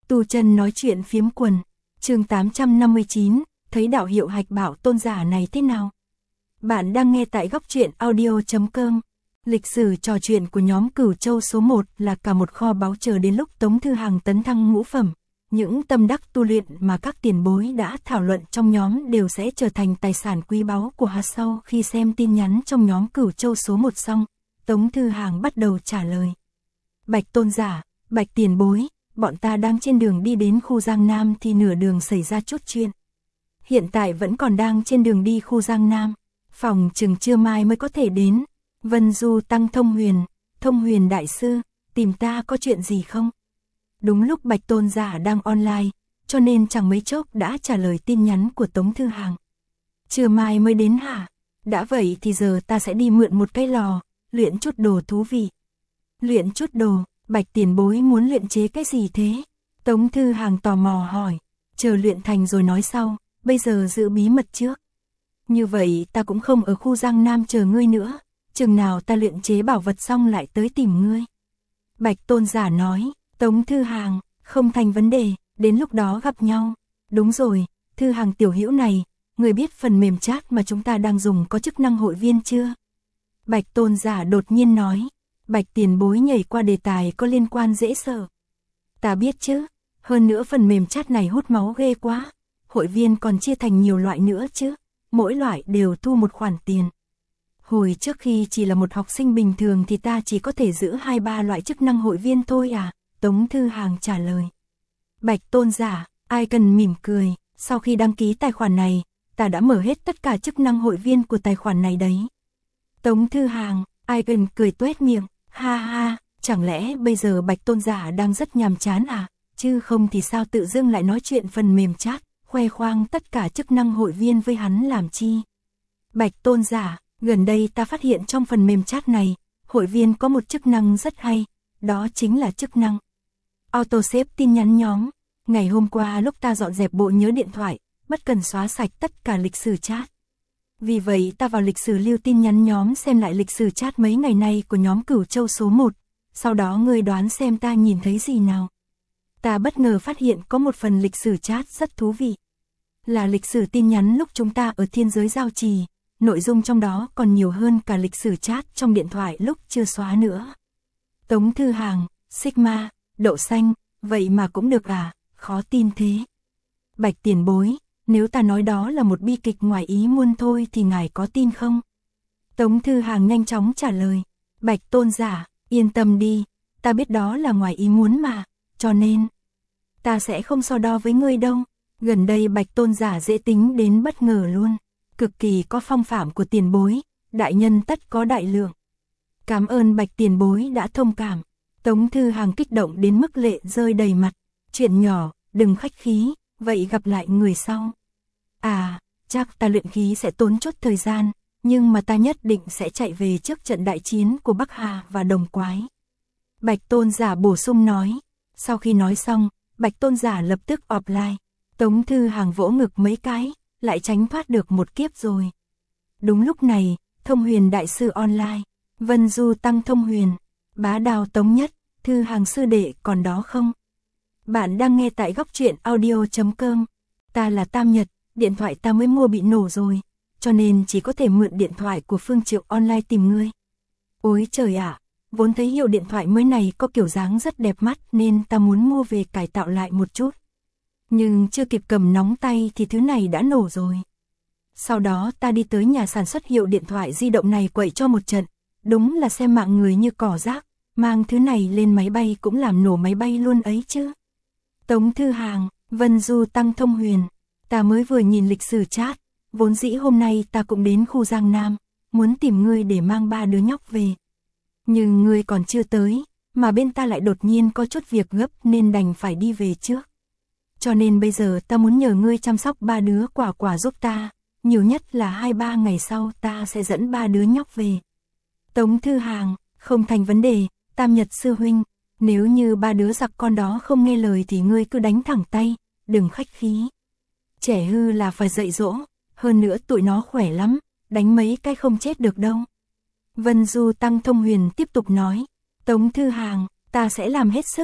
Tu chân nói chuyện phiếm quần, chương 859, thấy đạo hiệu Hạch Bảo tôn giả này thế nào? Bạn đang nghe tại góc truyện audio.com. Lịch sử trò chuyện của nhóm Cửu Châu số 1 là cả một kho báu chờ đến lúc Tống Thư Hàng tấn thăng ngũ phẩm. Những tâm đắc tu luyện mà các tiền bối đã thảo luận trong nhóm đều sẽ trở thành tài sản quý báu của hắn. Sau khi xem tin nhắn trong nhóm Cửu Châu số 1 xong, Tống Thư Hàng bắt đầu trả lời. Bạch tôn giả, Bạch tiền bối, bọn ta đang trên đường đi đến khu Giang Nam thì nửa đường xảy ra chút chuyện. Hiện tại vẫn còn đang trên đường đi khu Giang Nam, phòng chừng trưa mai mới có thể đến. Vân Du Tăng Thông Huyền đại sư, tìm ta có chuyện gì không? Đúng lúc Bạch tôn giả đang online, cho nên chẳng mấy chốc đã trả lời tin nhắn của Tống Thư Hàng. Trưa mai mới đến hả? Đã vậy thì giờ ta sẽ đi mượn một cái lò, luyện chút đồ thú vị. Luyện chút đồ, Bạch tiền bối muốn luyện chế cái gì thế? Tống Thư Hàng tò mò hỏi, chờ luyện thành rồi nói sau, bây giờ giữ bí mật trước. Như vậy ta cũng không ở khu Giang Nam chờ ngươi nữa, chừng nào ta luyện chế bảo vật xong lại tới tìm ngươi. Bạch tôn giả nói, Tống Thư Hàng, không thành vấn đề, đến lúc đó gặp nhau. Đúng rồi, Thư Hàng tiểu hữu này, người biết phần mềm chat mà chúng ta đang dùng có chức năng hội viên chưa? Bạch tôn giả đột nhiên nói. Bạch tiền bối nhảy qua đề tài có liên quan dễ sợ. Ta biết chứ, hơn nữa phần mềm chat này hút máu ghê quá. Hội viên còn chia thành nhiều loại nữa chứ, mỗi loại đều thu một khoản tiền. Hồi trước khi chỉ là một học sinh bình thường thì ta chỉ có thể giữ 2-3 loại chức năng hội viên thôi à, Tống Thư Hàng trả lời. Bạch tôn giả, ai cần mỉm cười, sau khi đăng ký tài khoản này, ta đã mở hết tất cả chức năng hội viên của tài khoản này đấy. Tống Thư Hàng, ai cần cười tuét miệng. Ha ha, chẳng lẽ bây giờ Bạch tôn giả đang rất nhàm chán à, chứ không thì sao tự dưng lại nói chuyện phần mềm chat, khoe khoang tất cả chức năng hội viên với hắn làm chi. Bạch tôn giả, gần đây ta phát hiện trong phần mềm chat này, hội viên có một chức năng rất hay, đó chính là chức năng auto save tin nhắn nhóm. Ngày hôm qua lúc ta dọn dẹp bộ nhớ điện thoại, bất cần xóa sạch tất cả lịch sử chat. Vì vậy ta vào lịch sử lưu tin nhắn nhóm xem lại lịch sử chat mấy ngày nay của nhóm Cửu Châu số 1, sau đó ngươi đoán xem ta nhìn thấy gì nào. Ta bất ngờ phát hiện có một phần lịch sử chat rất thú vị. Là lịch sử tin nhắn lúc chúng ta ở thiên giới giao trì, nội dung trong đó còn nhiều hơn cả lịch sử chat trong điện thoại lúc chưa xóa nữa. Tống Thư Hàng, Sigma, đậu xanh, vậy mà cũng được à, khó tin thế. Bạch tiền bối. Nếu ta nói đó là một bi kịch ngoài ý muốn thôi thì ngài có tin không? Tống Thư Hàng nhanh chóng trả lời. Bạch tôn giả, yên tâm đi, ta biết đó là ngoài ý muốn mà, cho nên ta sẽ không so đo với ngươi đâu. Gần đây Bạch tôn giả dễ tính đến bất ngờ luôn, cực kỳ có phong phạm của tiền bối, đại nhân tất có đại lượng. Cảm ơn Bạch tiền bối đã thông cảm. Tống Thư Hàng kích động đến mức lệ rơi đầy mặt. Chuyện nhỏ, đừng khách khí, vậy gặp lại người sau. À, chắc ta luyện khí sẽ tốn chút thời gian, nhưng mà ta nhất định sẽ chạy về trước trận đại chiến của Bắc Hà và Đồng Quái. Bạch tôn giả bổ sung nói. Sau khi nói xong, Bạch tôn giả lập tức offline. Tống Thư Hàng vỗ ngực mấy cái, lại tránh thoát được một kiếp rồi. Đúng lúc này, Thông Huyền đại sư online, Vân Du Tăng Thông Huyền, Bá Đào Tống Nhất, Thư Hàng sư đệ còn đó không? Bạn đang nghe tại góc truyện audio.com. Ta là Tam Nhật, điện thoại ta mới mua bị nổ rồi, cho nên chỉ có thể mượn điện thoại của Phương Triệu online tìm ngươi. Ôi trời ạ, vốn thấy hiệu điện thoại mới này có kiểu dáng rất đẹp mắt nên ta muốn mua về cải tạo lại một chút. Nhưng chưa kịp cầm nóng tay thì thứ này đã nổ rồi. Sau đó ta đi tới nhà sản xuất hiệu điện thoại di động này quậy cho một trận, đúng là xem mạng người như cỏ rác, mang thứ này lên máy bay cũng làm nổ máy bay luôn ấy chứ. Tống Thư Hàng, Vân Du Tăng Thông Huyền, ta mới vừa nhìn lịch sử chat, vốn dĩ hôm nay ta cũng đến khu Giang Nam, muốn tìm ngươi để mang 3 đứa nhóc về. Nhưng ngươi còn chưa tới, mà bên ta lại đột nhiên có chút việc gấp nên đành phải đi về trước. Cho nên bây giờ ta muốn nhờ ngươi chăm sóc 3 đứa quả quả giúp ta, nhiều nhất là 2-3 ngày sau ta sẽ dẫn 3 đứa nhóc về. Tống Thư Hàng, không thành vấn đề, Tam Nhật sư huynh, nếu như 3 đứa giặc con đó không nghe lời thì ngươi cứ đánh thẳng tay, đừng khách khí. Trẻ hư là phải dạy dỗ, hơn nữa tụi nó khỏe lắm, đánh mấy cái không chết được đâu. Vân Du Tăng Thông Huyền tiếp tục nói, Tống Thư Hàng, ta sẽ làm hết sức.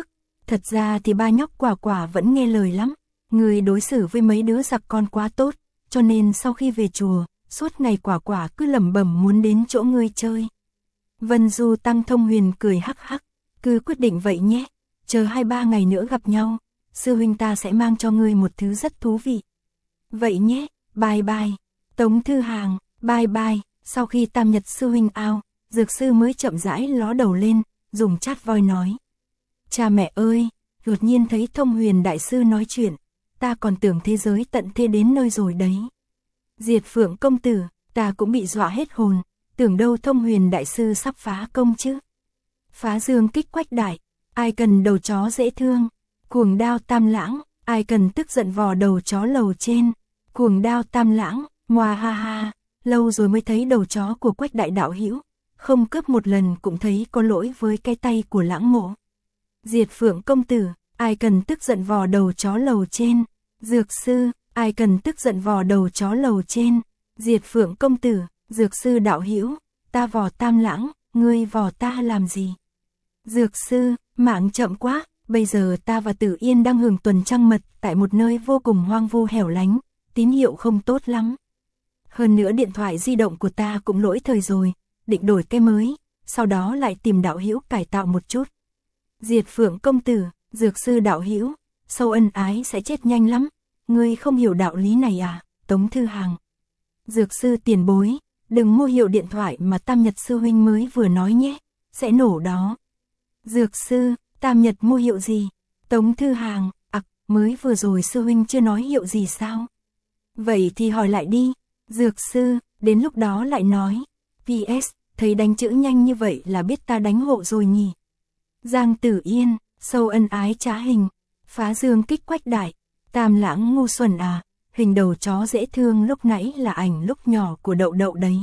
Thật ra thì ba nhóc Quả Quả vẫn nghe lời lắm, người đối xử với mấy đứa giặc con quá tốt, cho nên sau khi về chùa, suốt ngày Quả Quả cứ lẩm bẩm muốn đến chỗ ngươi chơi. Vân Du Tăng Thông Huyền cười hắc hắc, cứ quyết định vậy nhé, chờ 2-3 ngày nữa gặp nhau, sư huynh ta sẽ mang cho ngươi một thứ rất thú vị. Vậy nhé, bye bye. Tống Thư Hàng, bye bye. Sau khi Tam Nhật sư huynh out, Dược sư mới chậm rãi ló đầu lên, dùng chat voi nói. Cha mẹ ơi, đột nhiên thấy Thông Huyền đại sư nói chuyện, ta còn tưởng thế giới tận thế đến nơi rồi đấy. Diệt Phượng công tử, ta cũng bị dọa hết hồn, tưởng đâu Thông Huyền đại sư sắp phá công chứ. Phá dương kích quách đại, ai cần đầu chó dễ thương. Cuồng đao Tam Lãng, ai cần tức giận vò đầu chó lầu trên. Cuồng đao Tam Lãng, ngoa ha ha, lâu rồi mới thấy đầu chó của Quách đại đạo hữu, không cướp một lần cũng thấy có lỗi với cái tay của Lãng mộ. Diệt Phượng công tử, ai cần tức giận vò đầu chó lầu trên. Dược sư, ai cần tức giận vò đầu chó lầu trên. Diệt Phượng công tử, Dược sư đạo hữu, ta vò Tam Lãng, ngươi vò ta làm gì? Dược sư, mạng chậm quá, bây giờ ta và Tử Yên đang hưởng tuần trăng mật tại một nơi vô cùng hoang vu hẻo lánh, tín hiệu không tốt lắm. Hơn nữa điện thoại di động của ta cũng lỗi thời rồi, định đổi cái mới, sau đó lại tìm đạo hữu cải tạo một chút. Diệt Phượng công tử, Dược sư đạo hữu, sâu ân ái sẽ chết nhanh lắm, ngươi không hiểu đạo lý này à? Tống Thư Hàng. Dược sư tiền bối, đừng mua hiệu điện thoại mà Tam Nhật sư huynh mới vừa nói nhé, sẽ nổ đó. Dược sư, Tam Nhật mua hiệu gì? Tống Thư Hàng, mới vừa rồi sư huynh chưa nói hiệu gì sao? Vậy thì hỏi lại đi. Dược sư, đến lúc đó lại nói. PS, thấy đánh chữ nhanh như vậy là biết ta đánh hộ rồi nhỉ. Giang Tử Yên, sâu ân ái trá hình. Phá dương kích quách đại. Tam Lãng ngu xuẩn à, hình đầu chó dễ thương lúc nãy là ảnh lúc nhỏ của Đậu Đậu đấy.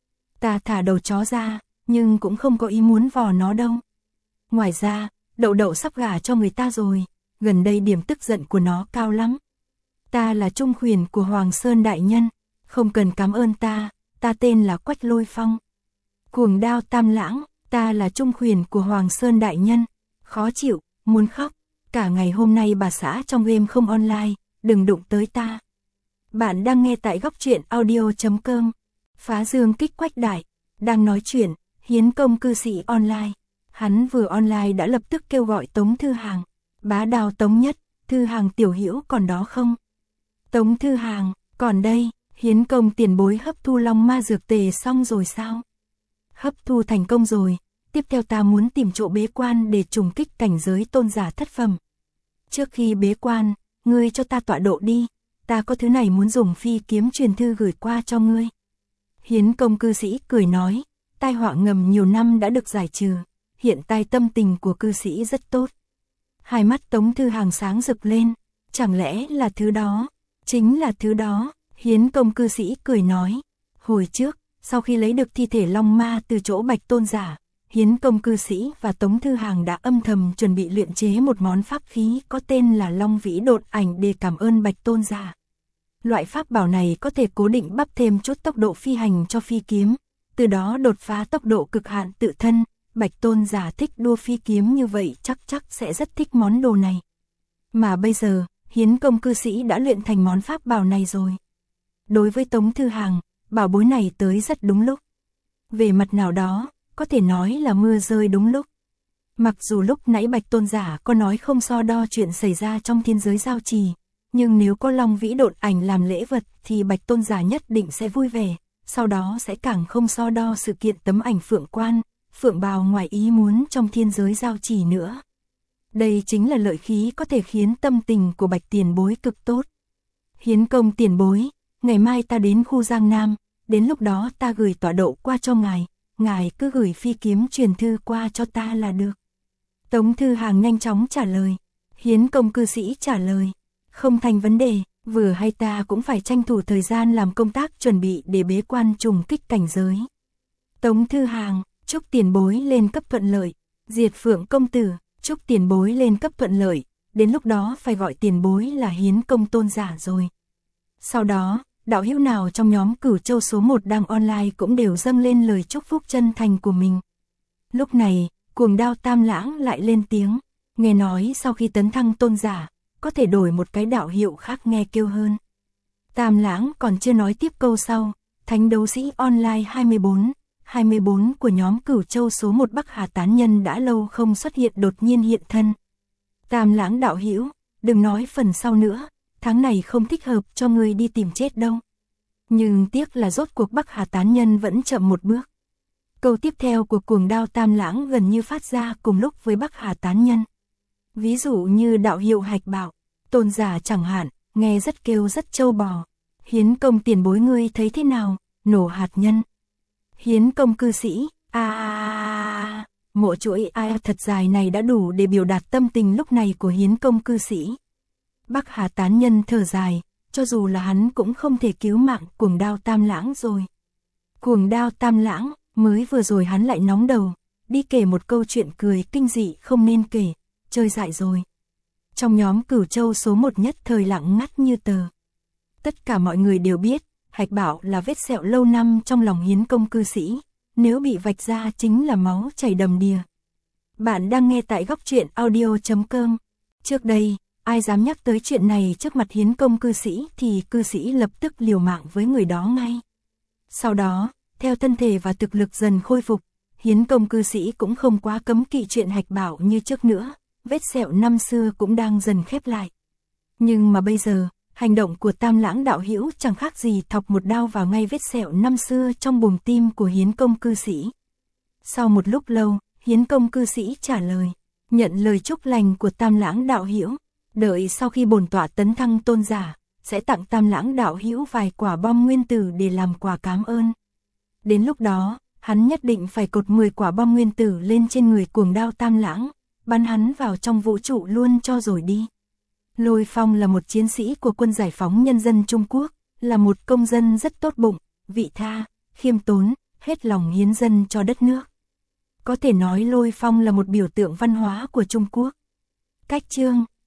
Ta thả đầu chó ra, nhưng cũng không có ý muốn vò nó đâu. Ngoài ra, Đậu Đậu sắp gả cho người ta rồi, gần đây điểm tức giận của nó cao lắm. Ta là trung khuyển của Hoàng Sơn đại nhân, không cần cảm ơn ta tên là Quách Lôi Phong. Cuồng đao Tam Lãng, ta là trung khuyển của Hoàng Sơn đại nhân, khó chịu, muốn khóc, cả ngày hôm nay bà xã trong game không online, đừng đụng tới ta. Bạn đang nghe tại góc truyện audio.com. Phá dương kích quách đại, đang nói chuyện, hiến công cư sĩ online. Hắn vừa online đã lập tức kêu gọi Tống Thư Hàng. Bá Đào Tống Nhất, Thư Hàng tiểu hữu còn đó không? Tống Thư Hàng, còn đây, hiến công tiền bối hấp thu long ma dược tề xong rồi sao? Hấp thu thành công rồi, tiếp theo ta muốn tìm chỗ bế quan để trùng kích cảnh giới tôn giả thất phẩm. Trước khi bế quan, ngươi cho ta tọa độ đi, ta có thứ này muốn dùng phi kiếm truyền thư gửi qua cho ngươi. Hiến công cư sĩ cười nói, tai họa ngầm nhiều năm đã được giải trừ, hiện tại tâm tình của cư sĩ rất tốt. Hai mắt Tống Thư Hàng sáng rực lên, chẳng lẽ là thứ đó, chính là thứ đó. Hiến công cư sĩ cười nói, hồi trước, sau khi lấy được thi thể long ma từ chỗ Bạch tôn giả, Hiến công cư sĩ và Tống Thư Hàng đã âm thầm chuẩn bị luyện chế một món pháp khí có tên là Long Vĩ Độn Ảnh để cảm ơn Bạch tôn giả. Loại pháp bảo này có thể cố định bắp thêm chút tốc độ phi hành cho phi kiếm, từ đó đột phá tốc độ cực hạn tự thân. Bạch tôn giả thích đua phi kiếm như vậy chắc sẽ rất thích món đồ này. Mà bây giờ, hiến công cư sĩ đã luyện thành món pháp bảo này rồi. Đối với Tống Thư Hàng, bảo bối này tới rất đúng lúc. Về mặt nào đó, có thể nói là mưa rơi đúng lúc. Mặc dù lúc nãy Bạch tôn giả có nói không so đo chuyện xảy ra trong thiên giới giao trì, nhưng nếu có Long Vĩ Độn Ảnh làm lễ vật thì Bạch tôn giả nhất định sẽ vui vẻ, sau đó sẽ càng không so đo sự kiện tấm ảnh phượng quan, phượng bào ngoài ý muốn trong thiên giới giao trì nữa. Đây chính là lợi khí có thể khiến tâm tình của Bạch tiền bối cực tốt. Hiến công tiền bối, ngày mai ta đến khu Giang Nam, đến lúc đó ta gửi tọa độ qua cho ngài cứ gửi phi kiếm truyền thư qua cho ta là được. Tống Thư Hàng nhanh chóng trả lời. Hiến công cư sĩ trả lời, không thành vấn đề, vừa hay ta cũng phải tranh thủ thời gian làm công tác chuẩn bị để bế quan trùng kích cảnh giới. Tống Thư Hàng, chúc tiền bối lên cấp thuận lợi. Diệt Phượng công tử, chúc tiền bối lên cấp thuận lợi, đến lúc đó phải gọi tiền bối là hiến công tôn giả rồi. Sau đó, đạo hữu nào trong nhóm Cửu Châu số 1 đang online cũng đều dâng lên lời chúc phúc chân thành của mình. Lúc này, cuồng đao Tam Lãng lại lên tiếng, Nghe nói sau khi tấn thăng tôn giả, có thể đổi một cái đạo hiệu khác nghe kêu hơn. Tam Lãng còn chưa nói tiếp câu sau, Thánh Đấu Sĩ Online 24 của nhóm Cửu Châu số 1 Bắc Hà tán nhân đã lâu không xuất hiện đột nhiên hiện thân. Tam Lãng đạo hữu, đừng nói phần sau nữa, tháng này không thích hợp cho ngươi đi tìm chết đâu. Nhưng tiếc là rốt cuộc Bắc Hà tán nhân vẫn chậm một bước. Câu tiếp theo của Cuồng Đao Tam Lãng gần như phát ra cùng lúc với Bắc Hà tán nhân. Ví dụ như đạo hiệu Hạch Bảo, tôn giả chẳng hạn, nghe rất kêu rất trâu bò. Hiến Công tiền bối ngươi thấy thế nào, nổ hạt nhân. Hiến Công cư sĩ, mộ chuỗi thật dài này đã đủ để biểu đạt tâm tình lúc này của Hiến Công cư sĩ. Bắc Hà tán nhân thở dài, cho dù là hắn cũng không thể cứu mạng Cuồng Đao Tam Lãng rồi. Cuồng Đao Tam Lãng, mới vừa rồi hắn lại nóng đầu, đi kể một câu chuyện cười kinh dị không nên kể, chơi dại rồi. Trong nhóm Cửu Châu số 1 nhất thời lặng ngắt như tờ. Tất cả mọi người đều biết, Hạch Bảo là vết sẹo lâu năm trong lòng Hiến Công cư sĩ, nếu bị vạch ra chính là máu chảy đầm đìa. Bạn đang nghe tại Góc Truyện Audio.com. Trước đây, ai dám nhắc tới chuyện này trước mặt Hiến Công cư sĩ thì cư sĩ lập tức liều mạng với người đó ngay. Sau đó, theo thân thể và thực lực dần khôi phục, Hiến Công cư sĩ cũng không quá cấm kỵ chuyện Hạch Bảo như trước nữa, vết sẹo năm xưa cũng đang dần khép lại. Nhưng mà bây giờ, hành động của Tam Lãng đạo hữu chẳng khác gì thọc một đao vào ngay vết sẹo năm xưa trong buồng tim của Hiến Công cư sĩ. Sau một lúc lâu, Hiến Công cư sĩ trả lời, nhận lời chúc lành của Tam Lãng đạo hữu, đợi sau khi bổn tọa tấn thăng tôn giả, sẽ tặng Tam Lãng đạo hữu vài quả bom nguyên tử để làm quà cảm ơn. Đến lúc đó, hắn nhất định phải cột 10 quả bom nguyên tử lên trên người Cuồng Đao Tam Lãng, bắn hắn vào trong vũ trụ luôn cho rồi đi. Lôi Phong là một chiến sĩ của quân giải phóng nhân dân Trung Quốc, là một công dân rất tốt bụng, vị tha, khiêm tốn, hết lòng hiến dân cho đất nước. Có thể nói Lôi Phong là một biểu tượng văn hóa của Trung Quốc. Cách chương